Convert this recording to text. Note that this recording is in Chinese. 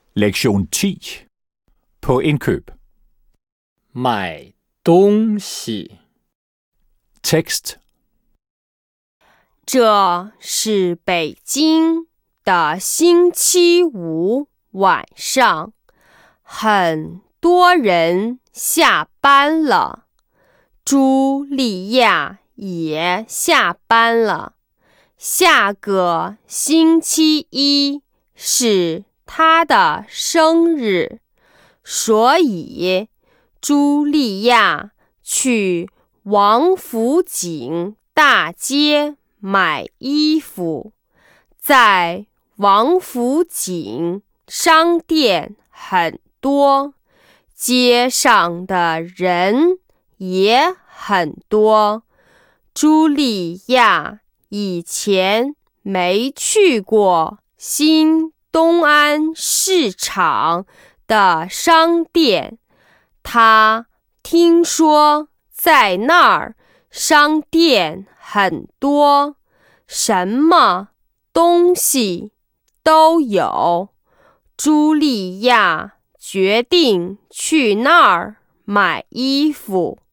Lektion 10. På indkøb. 买东西。 Tekst. 这是北京的星期五晚上，很多人下班了，茱莉亚也下班了。下个星期一是她的生日，所以茱莉亚去王府井大街买衣服。在王府井商店很多，街上的人也很多。茱莉亚以前没去过新东安市场的商店，她听说在那儿商店很多，什么东西都有。茱莉亚决定去那儿买衣服。